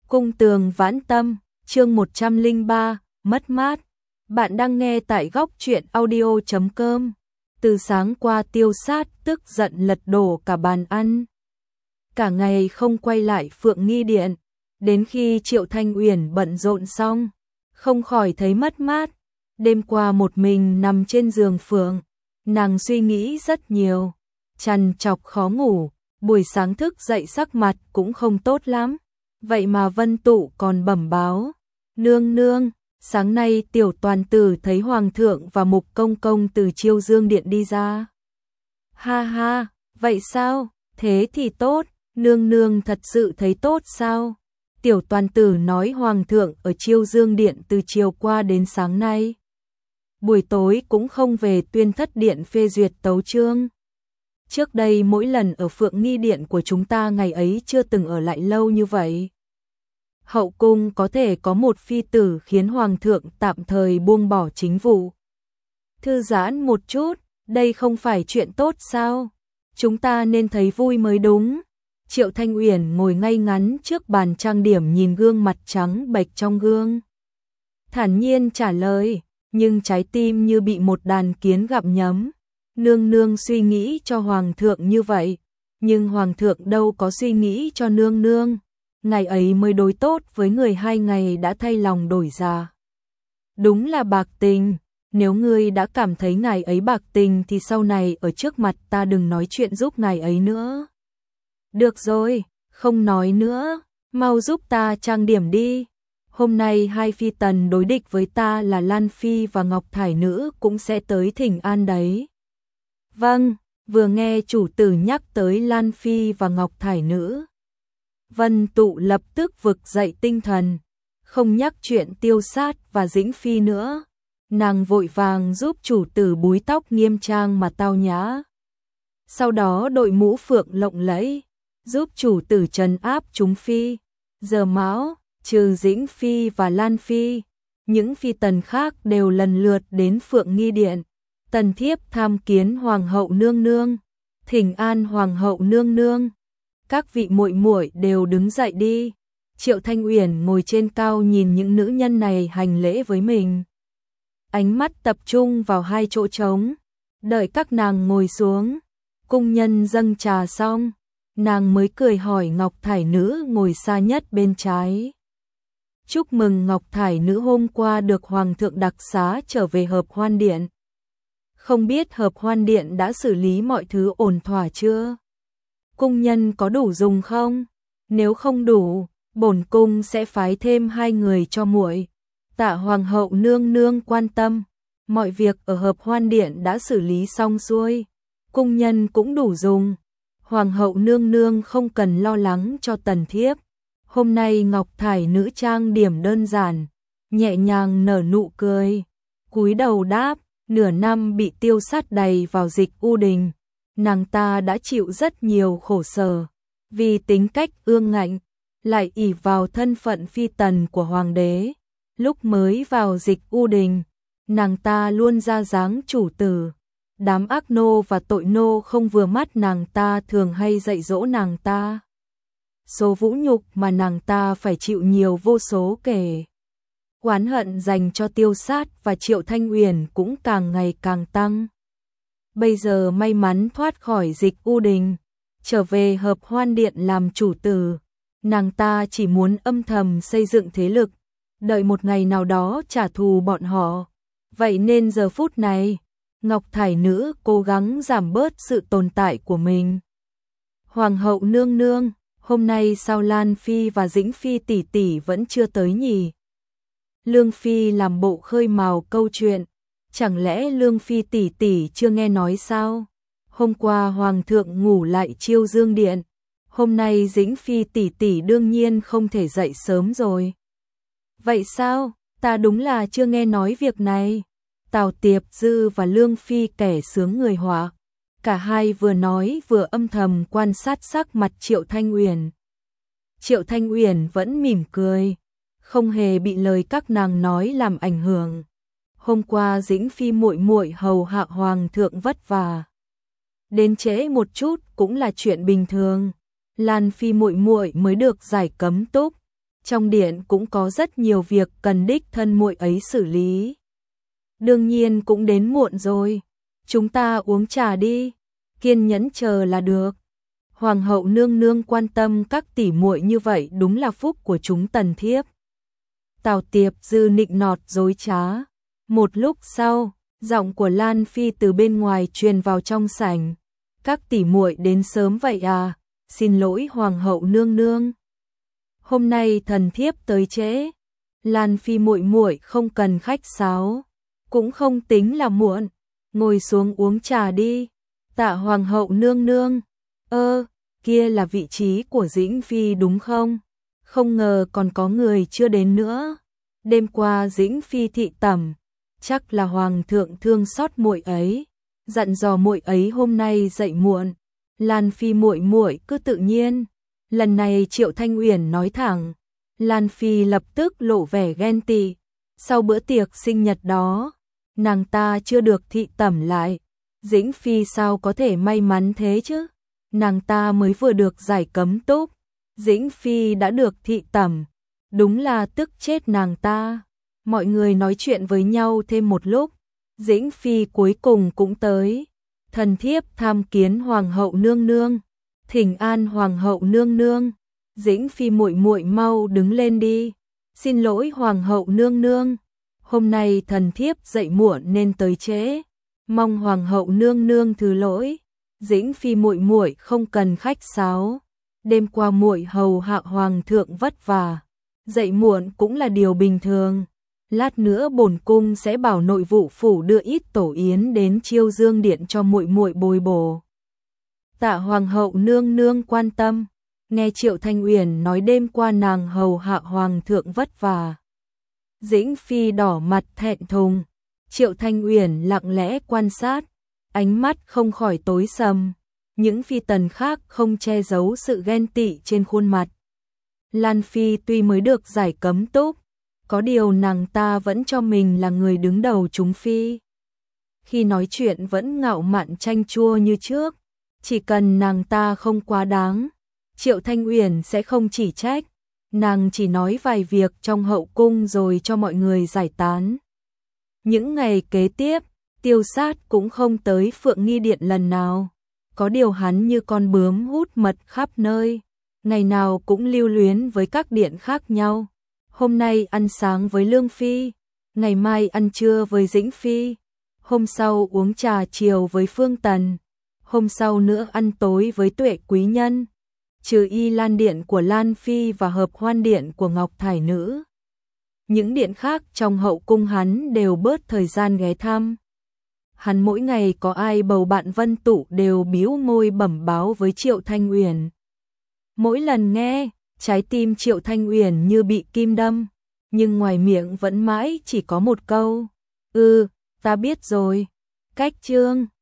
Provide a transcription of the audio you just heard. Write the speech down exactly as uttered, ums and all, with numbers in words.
Cung tường vãn tâm, chương một trăm lẻ ba, mất mát. Bạn đang nghe tại góc truyện audio chấm com. Từ sáng qua Tiêu Sát tức giận lật đổ cả bàn ăn. Cả ngày không quay lại Phượng Nghi Điện, đến khi Triệu Thanh Uyển bận rộn xong, không khỏi thấy mất mát. Đêm qua một mình nằm trên giường Phượng, nàng suy nghĩ rất nhiều, trằn trọc khó ngủ, buổi sáng thức dậy sắc mặt cũng không tốt lắm. Vậy mà Vân Tụ còn bẩm báo, nương nương, sáng nay tiểu toàn tử thấy Hoàng thượng và Mục Công Công từ Chiêu Dương Điện đi ra. Ha ha, vậy sao, thế thì tốt, nương nương thật sự thấy tốt sao? Tiểu toàn tử nói Hoàng thượng ở Chiêu Dương Điện từ chiều qua đến sáng nay. Buổi tối cũng không về Tuyên Thất Điện phê duyệt tấu chương. Trước đây mỗi lần ở Phượng Nghi Điện của chúng ta ngày ấy chưa từng ở lại lâu như vậy. Hậu cung có thể có một phi tử khiến Hoàng thượng tạm thời buông bỏ chính vụ. Thư giãn một chút, đây không phải chuyện tốt sao? Chúng ta nên thấy vui mới đúng. Triệu Thanh Uyển ngồi ngay ngắn trước bàn trang điểm nhìn gương mặt trắng bệch trong gương. Thản nhiên trả lời, nhưng trái tim như bị một đàn kiến gặm nhấm. Nương nương suy nghĩ cho Hoàng thượng như vậy, nhưng Hoàng thượng đâu có suy nghĩ cho nương nương. Ngày ấy mới đối tốt với người hai ngày đã thay lòng đổi dạ. Đúng là bạc tình, nếu ngươi đã cảm thấy ngài ấy bạc tình thì sau này ở trước mặt ta đừng nói chuyện giúp ngài ấy nữa. Được rồi, không nói nữa, mau giúp ta trang điểm đi. Hôm nay hai phi tần đối địch với ta là Lan Phi và Ngọc Thải Nữ cũng sẽ tới thỉnh an đấy. Vâng, vừa nghe chủ tử nhắc tới Lan Phi và Ngọc Thải Nữ, Vân Tụ lập tức vực dậy tinh thần, không nhắc chuyện Tiêu Sát và Dĩnh Phi nữa. Nàng vội vàng giúp chủ tử búi tóc nghiêm trang mà tao nhã. Sau đó đội mũ phượng lộng lẫy, giúp chủ tử trấn áp chúng phi. Giờ mão, trừ Dĩnh Phi và Lan Phi, những phi tần khác đều lần lượt đến Phượng Nghi Điện. Tần thiếp tham kiến Hoàng hậu nương nương, thỉnh an Hoàng hậu nương nương. Các vị muội muội đều đứng dậy đi. Triệu Thanh Uyển ngồi trên cao nhìn những nữ nhân này hành lễ với mình. Ánh mắt tập trung vào hai chỗ trống. Đợi các nàng ngồi xuống, cung nhân dâng trà xong, nàng mới cười hỏi Ngọc Thải Nữ ngồi xa nhất bên trái. Chúc mừng Ngọc Thải Nữ hôm qua được Hoàng thượng đặc xá trở về Hợp Hoan Điện. Không biết Hợp Hoan Điện đã xử lý mọi thứ ổn thỏa chưa? Cung nhân có đủ dùng không? Nếu không đủ, bổn cung sẽ phái thêm hai người cho muội. Tạ Hoàng hậu nương nương quan tâm, mọi việc ở Hợp Hoan Điện đã xử lý xong xuôi, cung nhân cũng đủ dùng. Hoàng hậu nương nương không cần lo lắng cho tần thiếp. Hôm nay Ngọc Thải Nữ trang điểm đơn giản, nhẹ nhàng nở nụ cười, cúi đầu đáp, nửa năm bị Tiêu Sát đầy vào dịch u đình, nàng ta đã chịu rất nhiều khổ sở, vì tính cách ương ngạnh, lại ỷ vào thân phận phi tần của hoàng đế. Lúc mới vào dịch u đình, nàng ta luôn ra dáng chủ tử. Đám ác nô và tội nô không vừa mắt nàng ta thường hay dạy dỗ nàng ta. Số vũ nhục mà nàng ta phải chịu nhiều vô số kể. Oán hận dành cho Tiêu Sát và Triệu Thanh Uyển cũng càng ngày càng tăng. Bây giờ may mắn thoát khỏi dịch u đình, trở về Hợp Hoan Điện làm chủ tử, nàng ta chỉ muốn âm thầm xây dựng thế lực, đợi một ngày nào đó trả thù bọn họ. Vậy nên giờ phút này, Ngọc Thải Nữ cố gắng giảm bớt sự tồn tại của mình. Hoàng hậu nương nương, hôm nay sao Lan Phi và Dĩnh Phi tỷ tỷ vẫn chưa tới nhỉ? Lương Phi làm bộ khơi mào câu chuyện, chẳng lẽ Lương Phi tỷ tỷ chưa nghe nói sao? Hôm qua Hoàng thượng ngủ lại Chiêu Dương Điện, hôm nay Dĩnh Phi tỷ tỷ đương nhiên không thể dậy sớm rồi. Vậy sao? Ta đúng là chưa nghe nói việc này. Tào Tiệp Dư và Lương Phi kẻ sướng người họa, cả hai vừa nói vừa âm thầm quan sát sắc mặt Triệu Thanh Uyển. Triệu Thanh Uyển vẫn mỉm cười, không hề bị lời các nàng nói làm ảnh hưởng. Hôm qua Dĩnh Phi muội muội hầu hạ Hoàng thượng vất vả, đến trễ một chút cũng là chuyện bình thường. Lan Phi muội muội mới được giải cấm túc, trong điện cũng có rất nhiều việc cần đích thân muội ấy xử lý. Đương nhiên cũng đến muộn rồi, chúng ta uống trà đi, kiên nhẫn chờ là được. Hoàng hậu nương nương quan tâm các tỷ muội như vậy đúng là phúc của chúng tần thiếp. Tào Tiệp Dư nịnh nọt dối trá. Một lúc sau, giọng của Lan Phi từ bên ngoài truyền vào trong sảnh. Các tỷ muội đến sớm vậy à? Xin lỗi hoàng hậu nương nương. Hôm nay thần thiếp tới trễ. Lan Phi muội muội không cần khách sáo, cũng không tính là muộn, ngồi xuống uống trà đi. Tạ hoàng hậu nương nương. Ơ, kia là vị trí của Dĩnh Phi đúng không? Không ngờ còn có người chưa đến nữa. Đêm qua Dĩnh Phi thị tẩm, chắc là hoàng thượng thương xót muội ấy, dặn dò muội ấy hôm nay dậy muộn. Lan Phi muội muội cứ tự nhiên. Lần này Triệu Thanh Uyển nói thẳng. Lan Phi lập tức lộ vẻ ghen tị. Sau bữa tiệc sinh nhật đó, nàng ta chưa được thị tẩm lại. Dĩnh Phi sao có thể may mắn thế chứ? Nàng ta mới vừa được giải cấm túc, Dĩnh Phi đã được thị tẩm, đúng là tức chết nàng ta. Mọi người nói chuyện với nhau thêm một lúc, Dĩnh Phi cuối cùng cũng tới. Thần thiếp tham kiến hoàng hậu nương nương. Thỉnh an hoàng hậu nương nương. Dĩnh Phi muội muội mau đứng lên đi. Xin lỗi hoàng hậu nương nương, hôm nay thần thiếp dậy muộn nên tới trễ, mong hoàng hậu nương nương thứ lỗi. Dĩnh Phi muội muội không cần khách sáo, đêm qua muội hầu hạ hoàng thượng vất vả, dậy muộn cũng là điều bình thường. Lát nữa bổn cung sẽ bảo nội vụ phủ đưa ít tổ yến đến Chiêu Dương điện cho muội muội bồi bổ. Tạ hoàng hậu nương nương quan tâm. Nghe Triệu Thanh Uyển nói đêm qua nàng hầu hạ hoàng thượng vất vả, Dĩnh Phi đỏ mặt thẹn thùng. Triệu Thanh Uyển lặng lẽ quan sát, ánh mắt không khỏi tối sầm. Những phi tần khác không che giấu sự ghen tị trên khuôn mặt. Lan Phi tuy mới được giải cấm túc, có điều nàng ta vẫn cho mình là người đứng đầu chúng phi. Khi nói chuyện vẫn ngạo mạn chanh chua như trước, chỉ cần nàng ta không quá đáng, Triệu Thanh Uyển sẽ không chỉ trách. Nàng chỉ nói vài việc trong hậu cung rồi cho mọi người giải tán. Những ngày kế tiếp, Tiêu Sát cũng không tới Phượng Nghi điện lần nào. Có điều hắn như con bướm hút mật khắp nơi, ngày nào cũng lưu luyến với các điện khác nhau. Hôm nay ăn sáng với Lương Phi, ngày mai ăn trưa với Dĩnh Phi, hôm sau uống trà chiều với Phương Tần, hôm sau nữa ăn tối với Tuệ quý nhân. Trừ Y Lan điện của Lan Phi và Hợp Hoan điện của Ngọc Thải Nữ, những điện khác trong hậu cung hắn đều bớt thời gian ghé thăm. Hắn mỗi ngày có ai bầu bạn Vân Tụ đều bĩu môi bẩm báo với Triệu Thanh Uyển. Mỗi lần nghe, trái tim Triệu Thanh Uyển như bị kim đâm, nhưng ngoài miệng vẫn mãi chỉ có một câu: "Ừ, ta biết rồi." Cách chương